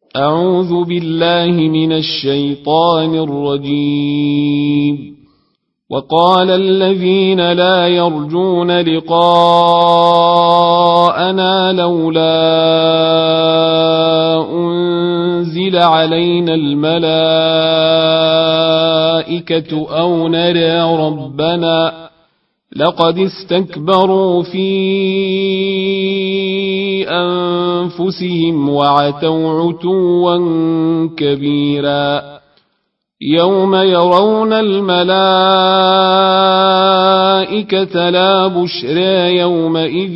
أعوذ بالله من الشيطان الرجيم. وقال الذين لا يرجون لقاءنا لولا أنزل علينا الملائكة أو نرى ربنا لقد استكبروا في أنفسهم وعتوا عتوا كبيرا يوم يرون الملائكة لا بشرى يومئذ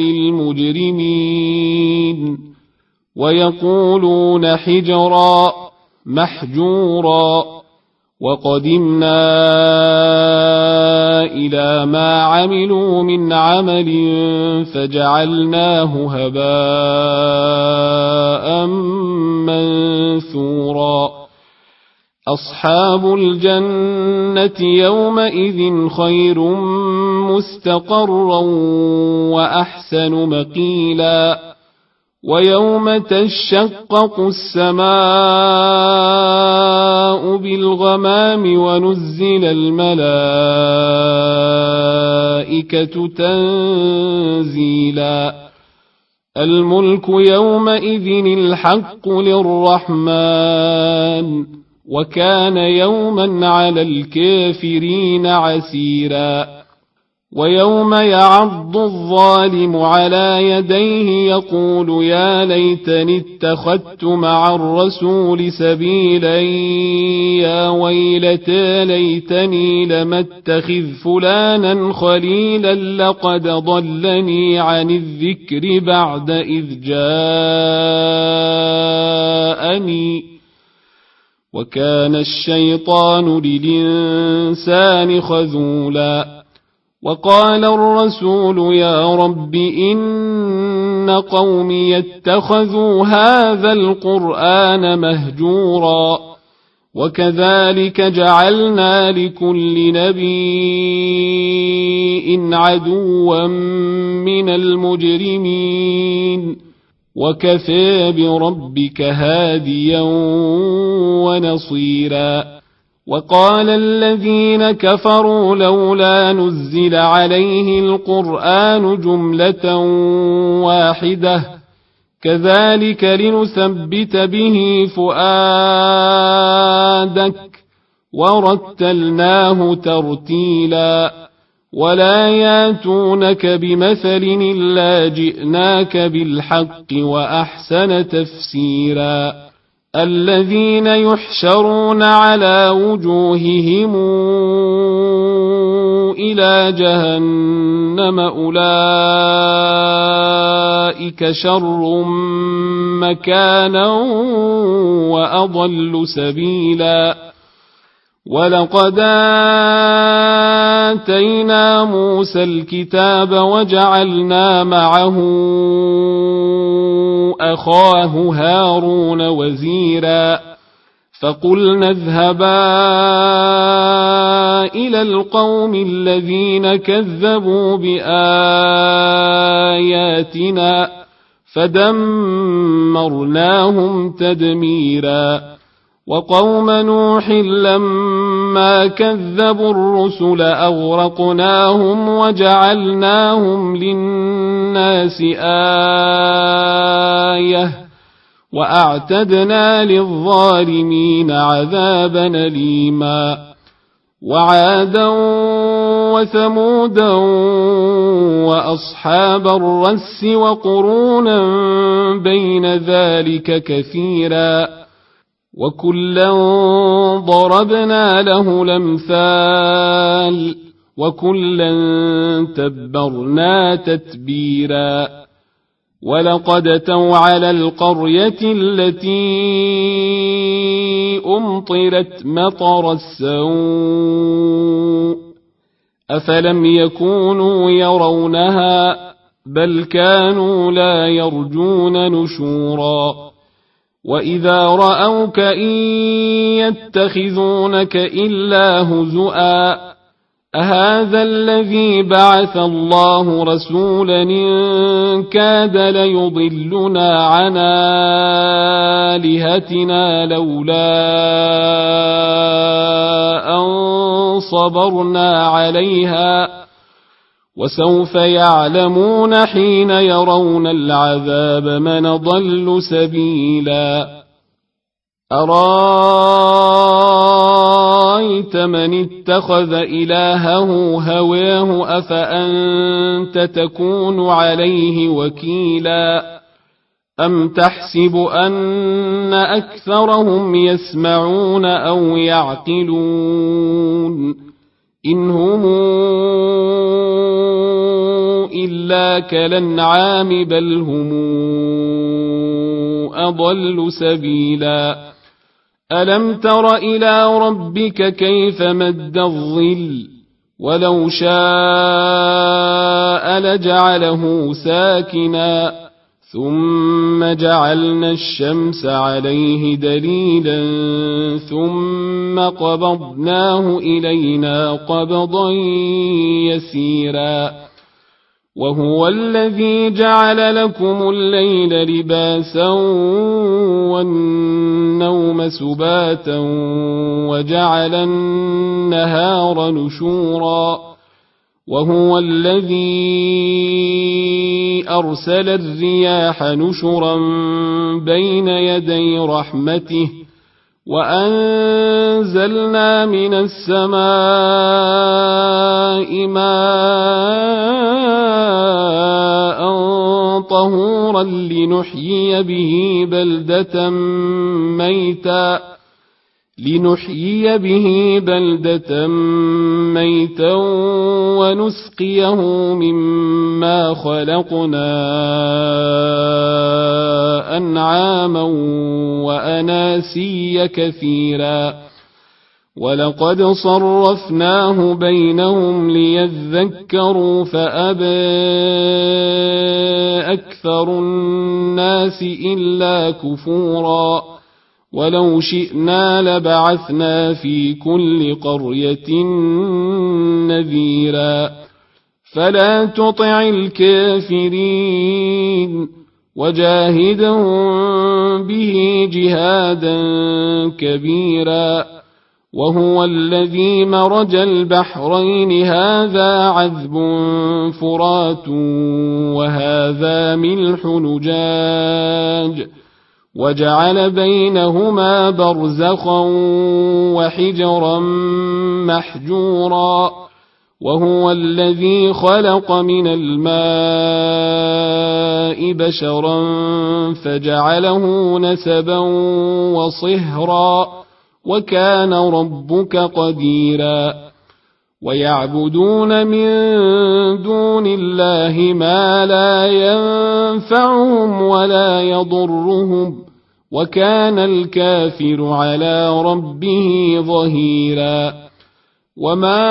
للمجرمين ويقولون حجرا محجورا وقدمنا إلى ما عملوا من عمل فجعلناه هباء منثورا أصحاب الجنة يومئذ خير مستقرا وأحسن مقيلا ويوم تشقق السماء بالغمام ونزل الملائكة تنزيلا الملك يومئذ الحق للرحمن وكان يوما على الكافرين عسيرا ويوم يعض الظالم على يديه يقول يا ليتني اتخذت مع الرسول سبيلا يا ويلتى ليتني لم اتخذ فلانا خليلا لقد ضلني عن الذكر بعد إذ جاءني وكان الشيطان للإنسان خذولا وقال الرسول يا رب إن قومي اتخذوا هذا القرآن مهجورا وكذلك جعلنا لكل نبي عدوا من المجرمين وكفى بربك هاديا ونصيرا وقال الذين كفروا لولا نزل عليه القرآن جملة واحدة كذلك لنثبت به فؤادك ورتلناه ترتيلا ولا ياتونك بمثل إلا جئناك بالحق وأحسن تفسيرا الذين يحشرون على وجوههم إلى جهنم أولئك شر مكانا وأضل سبيلا ولقد آتينا موسى الكتاب وجعلنا معه أخاه هارون وزيرا فقلنا اذهبا إلى القوم الذين كذبوا بآياتنا فدمرناهم تدميرا وقوم نوح لما كذبوا الرسل أغرقناهم وجعلناهم للناس آية وأعتدنا للظالمين عذابا أليما وعادا وثمودا وأصحاب الرس وقرونا بين ذلك كثيرا وكلا ضربنا له الأمثال وكلا تبرنا تتبيرا ولقد أتوا على القرية التي أمطرت مطر السوء أفلم يكونوا يرونها بل كانوا لا يرجون نشورا وإذا رأوك إن يتخذونك إلا هزؤا أهذا الذي بعث الله رسولا إن كاد ليضلنا عن آلهتنا لولا أن صبرنا عليها وسوف يعلمون حين يرون العذاب من ضل سبيلا أرأيت من اتخذ إلهه هواه أفأنت تكون عليه وكيلا أم تحسب أن أكثرهم يسمعون أو يعقلون إن هم إلا كالأنعام بل هم أضل سبيلا ألم تر إلى ربك كيف مد الظل ولو شاء لجعله ساكنا ثم جعلنا الشمس عليه دليلا ثم قبضناه إلينا قبضا يسيرا وهو الذي جعل لكم الليل لباسا والنوم سباتا وجعل النهار نشورا وهو الذي أرسل الرياح نشرا بين يدي رحمته وأنزلنا من السماء ماء طهورا لنحيي به بلدة ميتا ونسقيه مما خلقنا أنعاما وأناسيا كثيرا ولقد صرفناه بينهم ليذكروا فأبى أكثر الناس إلا كفورا ولو شئنا لبعثنا في كل قرية نذيرا فلا تطع الكافرين وجاهدهم به جهادا كبيرا وهو الذي مرج البحرين هذا عذب فرات وهذا ملح نجاج وجعل بينهما برزخا وحجرا محجورا وهو الذي خلق من الماء بشرا فجعله نسبا وصهرا وكان ربك قديرا ويعبدون من دون الله ما لا ينفعهم ولا يضرهم وكان الكافر على ربه ظهيرا وما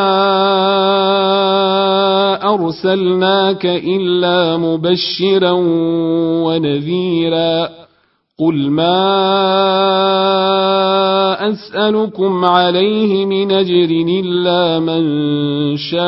أرسلناك إلا مبشرا ونذيرا قل ما أسألكم عليه من أجر إلا من شاء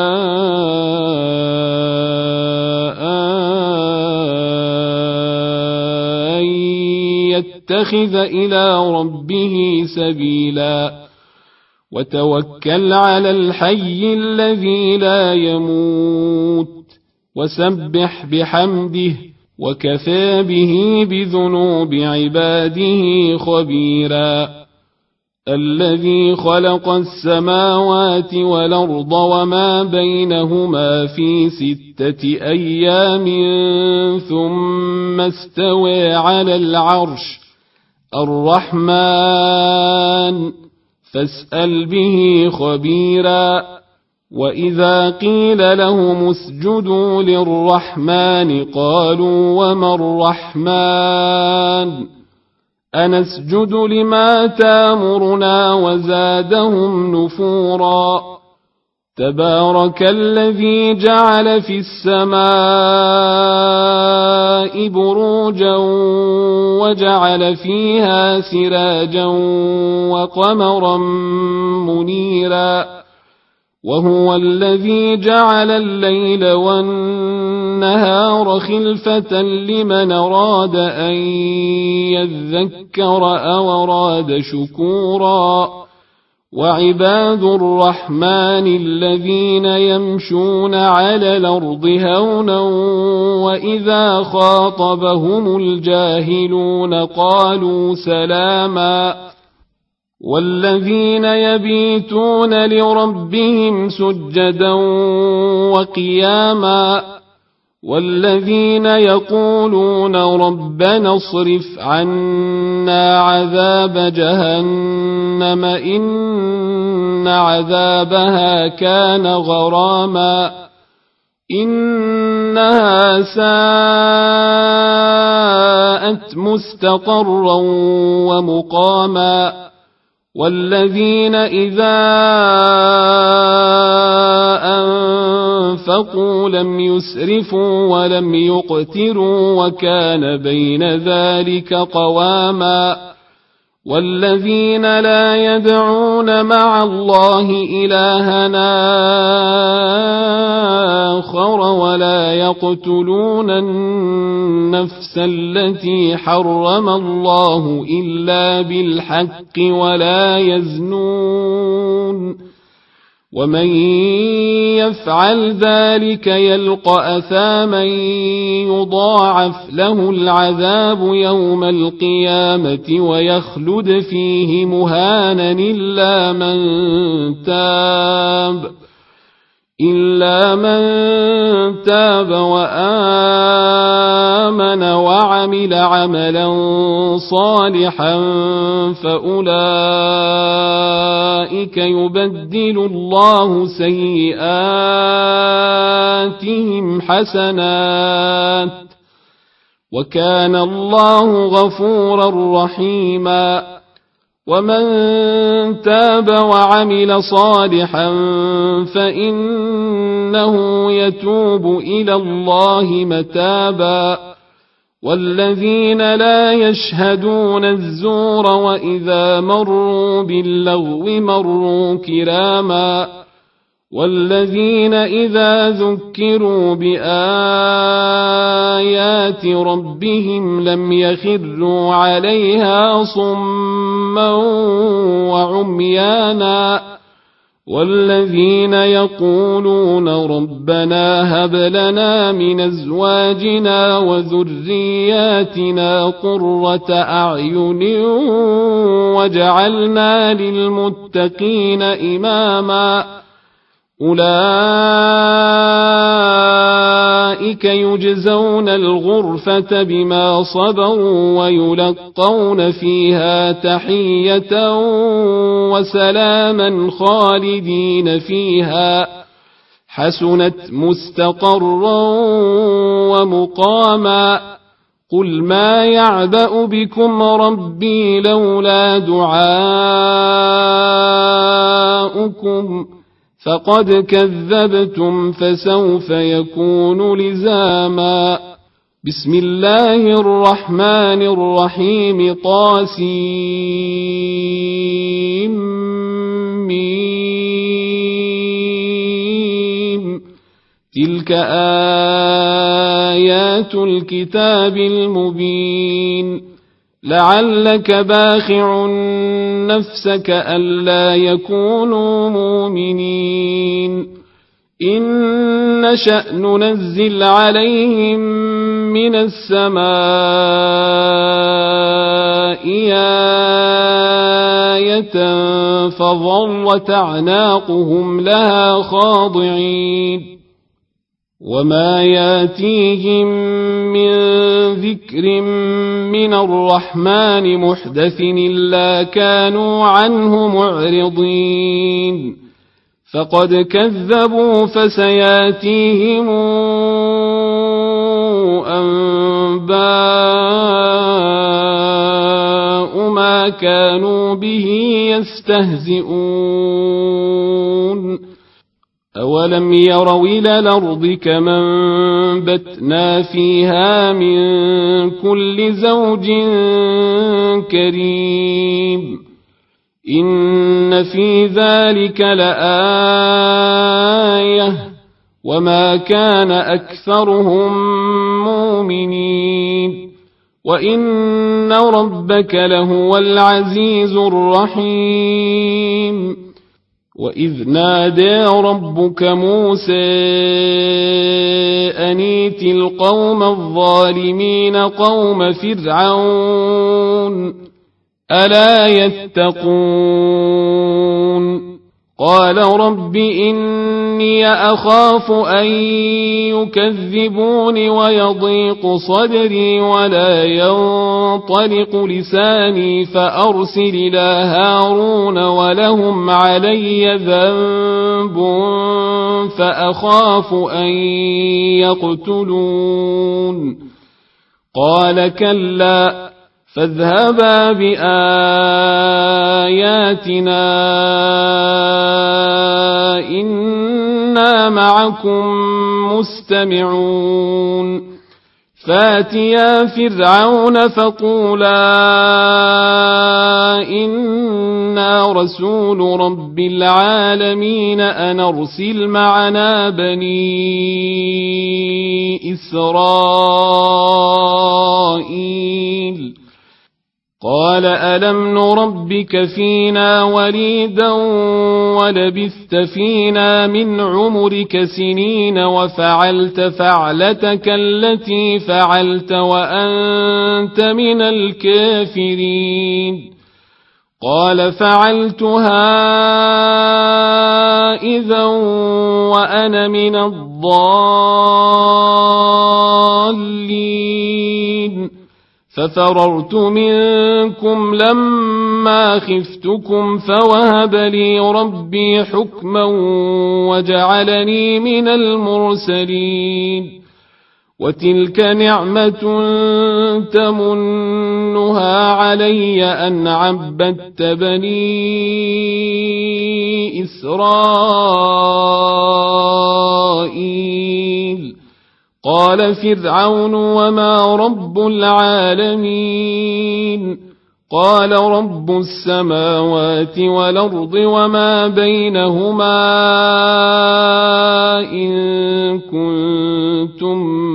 أن يتخذ إلى ربه سبيلا وتوكل على الحي الذي لا يموت وسبح بحمده وكفى به بذنوب عباده خبيرا الذي خلق السماوات والأرض وما بينهما في 6 أيام ثم استوى على العرش الرحمن فاسأل به خبيرا وإذا قيل لهم اسجدوا للرحمن قالوا وما الرحمن أنسجد لما تامرنا وزادهم نفورا تبارك الذي جعل في السماء بروجا وجعل فيها سراجا وقمرا منيرا وهو الذي جعل الليل والنهار خلفة لمن أراد أن يذكر أو أراد شكورا وعباد الرحمن الذين يمشون على الأرض هونا وإذا خاطبهم الجاهلون قالوا سلاما والذين يبيتون لربهم سجدا وقياما والذين يقولون ربنا اصرف عنا عذاب جهنم إن عذابها كان غراما إنها ساءت مستقرا ومقاما والذين إذا أنفقوا لم يسرفوا ولم يقتروا وكان بين ذلك قواما والذين لا يدعون مع الله إلهنا آخر ولا يقتلون النفس التي حرم الله إلا بالحق ولا يزنون ومن يفعل ذلك يلقى أثاما يضاعف له العذاب يوم القيامة ويخلد فيه مهانا إلا من تاب وآمن وعمل عملا صالحا فأولئك يبدل الله سيئاتهم حسنات وكان الله غفورا رحيما ومن تاب وعمل صالحا فإنه يتوب إلى الله متابا والذين لا يشهدون الزور وإذا مروا باللغو مروا كراما والذين إذا ذكروا بآيات ربهم لم يخروا عليها صما وعميانا والذين يقولون ربنا هب لنا من أزواجنا وذرياتنا قرة أعين واجعلنا للمتقين إماما أولئك يجزون الغرفة بما صبروا ويلقون فيها تحية وسلاما خالدين فيها حسنت مستقرا ومقاما قل ما يعبأ بكم ربي لولا دعاؤكم فقد كذبتم فسوف يكون لزاما بسم الله الرحمن الرحيم طاسيم تلك آيات الكتاب المبين لعلك باخع نفسك ألا يكونوا مؤمنين إن نشأ ننزل عليهم من السماء آية فظلت أعناقهم لها خاضعين وما ياتيهم من ذكر من الرحمن محدث إلا كانوا عنه معرضين فقد كذبوا فسياتيهم أنباء ما كانوا به يستهزئون أولم يروا إلى الأرض كما أنبتنا فيها من كل زوج كريم إن في ذلك لآية وما كان أكثرهم مؤمنين وإن ربك لهو العزيز الرحيم وإذ نادى ربك موسى أن ائت القوم الظالمين قوم فرعون ألا يتقون قال رب إني أخاف أن يكذبون ويضيق صدري ولا ينطلق لساني فأرسل إلى هارون ولهم علي ذنب فأخاف أن يقتلون قال كلا فاذهبا بآياتنا إنا معكم مستمعون فاتيا فرعون فقولا إنا رسول رب العالمين أن أرسل معنا بني إسرائيل قال ألم نربك فينا وليدا ولبثت فينا من عمرك سنين وفعلت فعلتك التي فعلت وأنت من الكافرين قال فعلتها إذا وأنا من الضالين ففررت منكم لما خفتكم فوهب لي ربي حكما وجعلني من المرسلين وتلك نعمة تمنها علي أن عبدت بني إسرائيل قال فرعون وما رب العالمين قال رب السماوات والأرض وما بينهما إن كنتم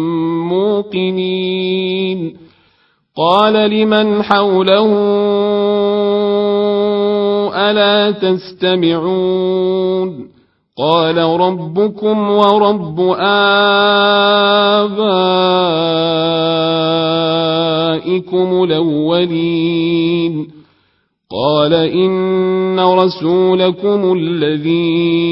موقنين قال لمن حوله ألا تستمعون قال ربكم ورب آبائكم الأولين قال إن رسولكم الذي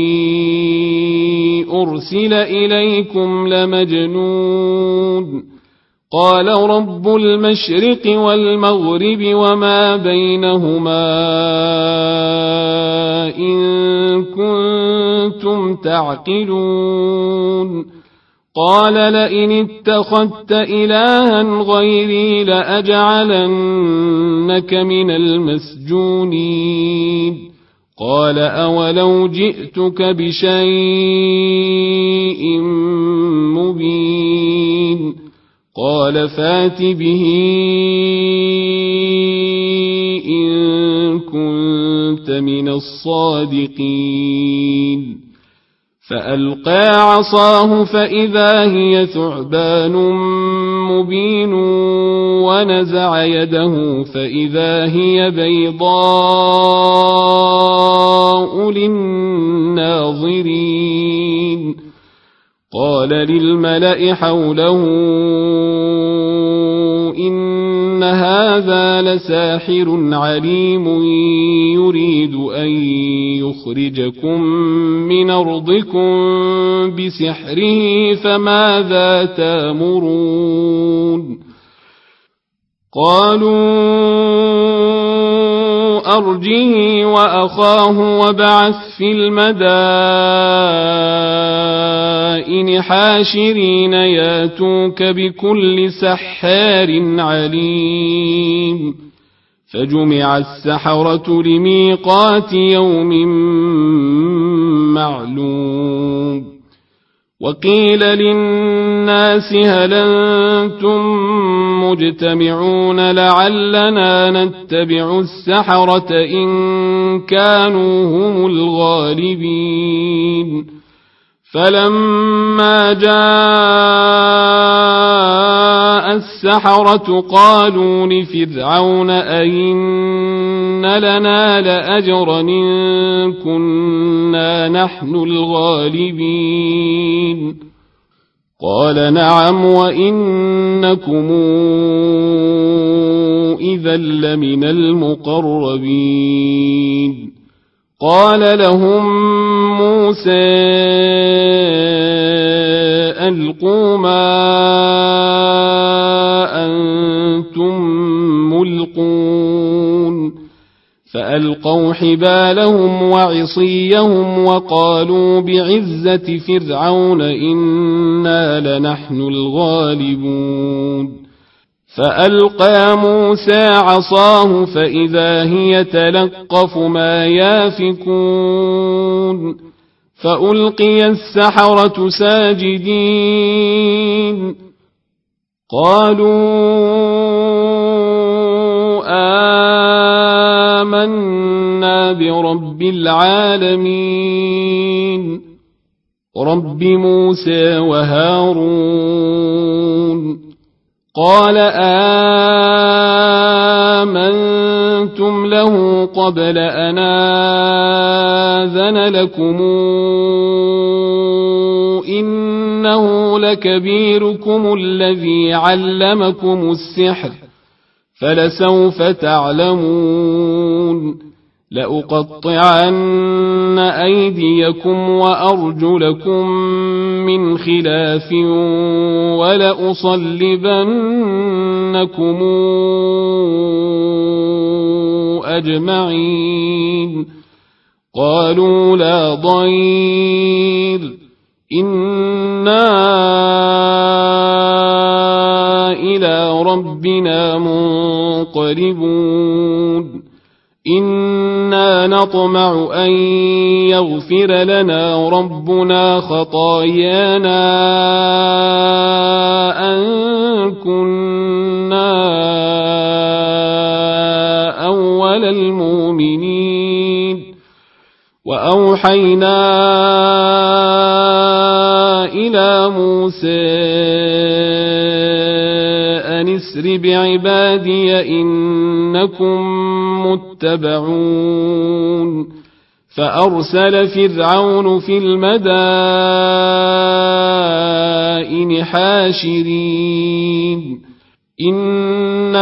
أرسل إليكم لمجنون قال رب المشرق والمغرب وما بينهما إن كنتم تعقلون قال لئن اتخذت إلها غيري لأجعلنك من المسجونين قال أولو جئتك بشيء مبين قال فات به إن كنت من الصادقين فألقى عصاه فإذا هي ثعبان مبين ونزع يده فإذا هي بيضاء للناظرين قال للملأ حوله إن هذا لساحر عليم يريد أن يخرجكم من أرضكم بسحره فماذا تأمرون قالوا أرجه وأخاه وابعث في المدائن حاشرين ياتوك بكل سحار عليم فجمع السحرة لميقات يوم معلوم وقيل للناس هل أنتم مجتمعون لعلنا نتبع السحرة إن كانوا هم الغالبين فلما جاء السحرة قالوا لفرعون أئن لنا لأجرا إن كنا نحن الغالبين قال نعم وإنكم إذا لمن المقربين قال لهم موسى ألقوا ما أنتم ملقون فألقوا حبالهم وعصيهم وقالوا بعزة فرعون إنا لنحن الغالبون فألقى موسى عصاه فإذا هي تلقف ما يافكون فألقي السحرة ساجدين قالوا آمنا برب العالمين رب موسى وهارون قال آمنتم له قبل أن آذن لكم إنه لكبيركم الذي علمكم السحر فلسوف تعلمون لأقطعن أيديكم وأرجلكم من خلاف ولأصلبنكم أجمعين قالوا لا ضير إنا إلى ربنا منقلبون إنا نطمع أن يغفر لنا ربنا خطايانا أن كنا أول المؤمنين وأوحينا إلى موسى أن اسر بعبادي إنكم متبعون فأرسل فرعون في المدائن حاشرين إن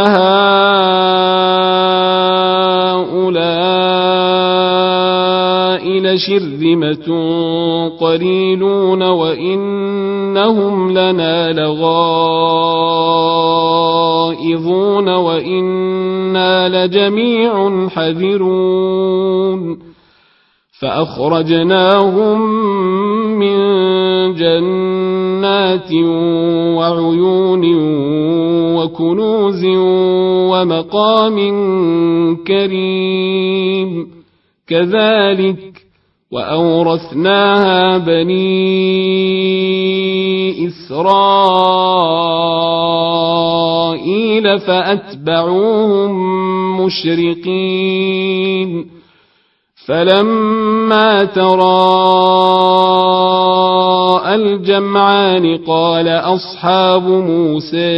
هؤلاء لشرذمة قليلون وإنهم لنا لغائظون وإنا لجميع حذرون فأخرجناهم من جنات وعيون وكنوز ومقام كريم كذلك وأورثناها بني إسرائيل فأتبعوهم مشرقين فلما تراءى الجمعان قال أصحاب موسى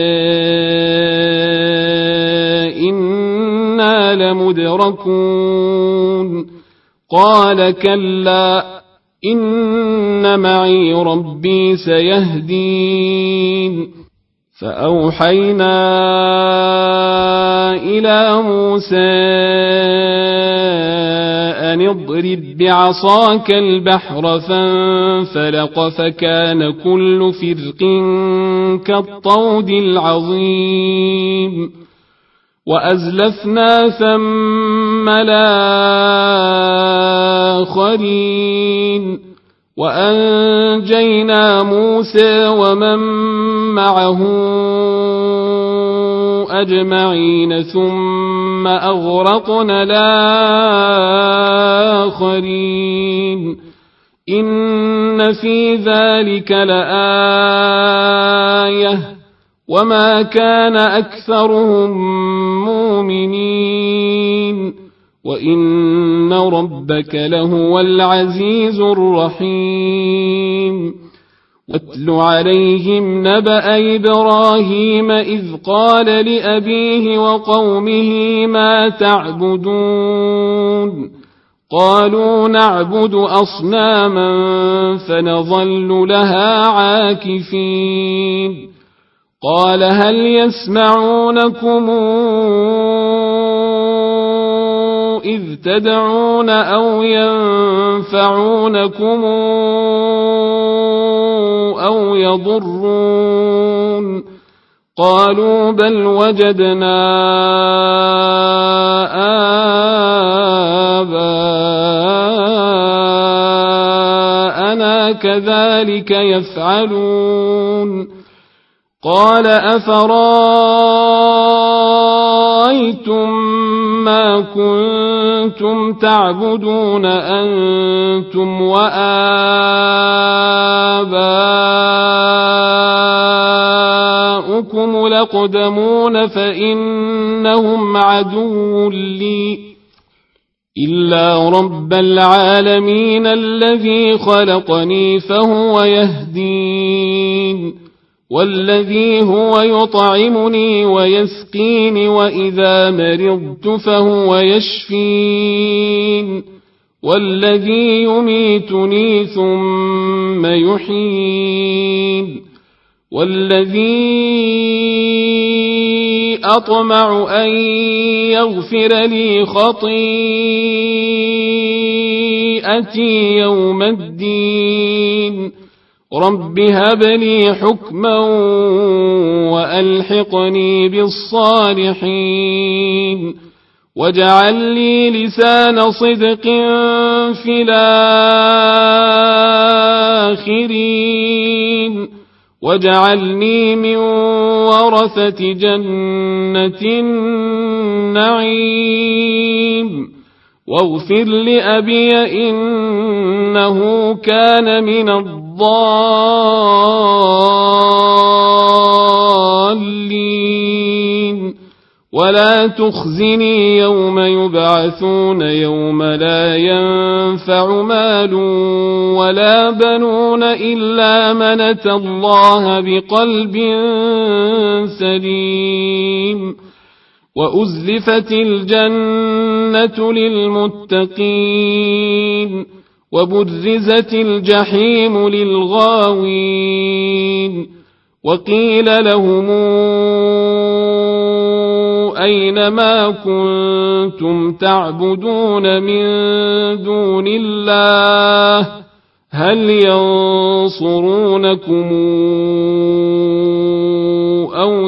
إنا لمدركون قال كلا إن معي ربي سيهدين فأوحينا إلى موسى أن اضرب بعصاك البحر فانفلق فكان كل فرق كالطود العظيم وأزلفنا ثم الآخرين وأنجينا موسى ومن معه أجمعين ثم أغرقنا الآخرين إن في ذلك لآية وما كان أكثرهم مؤمنين وإن ربك لهو العزيز الرحيم واتل عليهم نبأ إبراهيم إذ قال لأبيه وقومه ما تعبدون قالوا نعبد أصناما فنظل لها عاكفين قال هل يسمعونكم إذ تدعون أو ينفعونكم أو يضرون قالوا بل وجدنا آباءنا كذلك يفعلون قال أفرأيتم ما كنتم تعبدون أنتم وآباؤكم الأقدمون فإنهم عدو لي إلا رب العالمين الذي خلقني فهو يهدين والذي هو يطعمني ويسقين وإذا مرضت فهو يشفين والذي يميتني ثم يحيين والذي أطمع أن يغفر لي خطيئتي يوم الدين رب هب لي حكما وألحقني بالصالحين واجعل لي لسان صدق في الآخرين واجعلني من ورثة جنة النعيم واغفر لأبي إنه كان من الضالين ولا تخزني يوم يبعثون يوم لا ينفع مال ولا بنون إلا من أتى الله بقلب سليم وأزلفت الجنة للمتقين وبرزت الجحيم للغاوين وقيل لهم أين ما كنتم تعبدون من دون الله هل ينصرونكم أو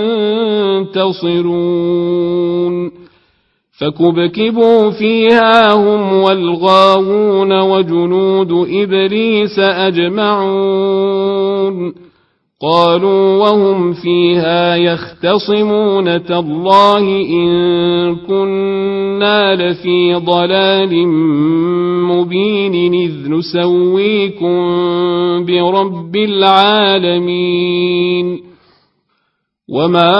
ينتصرون فكبكبوا فيها هم والغاوون وجنود إبليس أجمعون قالوا وهم فيها يختصمون تالله إن كنا لفي ضلال مبين إذ نسويكم برب العالمين وما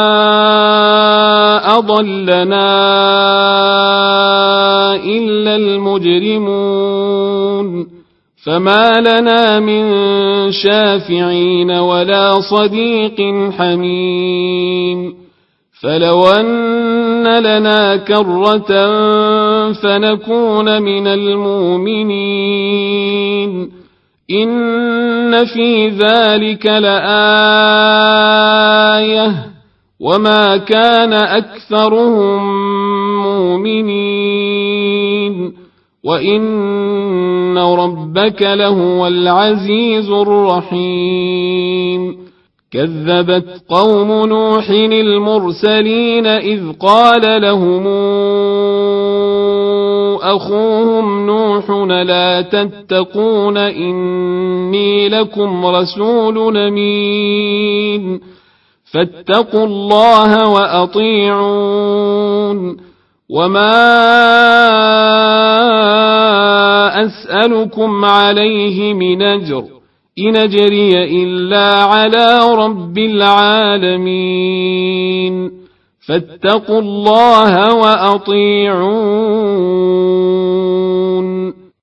أضلنا إلا المجرمون فما لنا من شافعين ولا صديق حميم فلو أن لنا كرة فنكون من المؤمنين إن في ذلك لآية وما كان أكثرهم مؤمنين وإن ربك لهو العزيز الرحيم كذبت قوم نوح المرسلين إذ قال لهم أخوهم نوح لا تتقون إني لكم رسول أمين فاتقوا الله وأطيعون وما أسألكم عليه من أجر إن أجري إلا على رب العالمين فاتقوا الله وأطيعون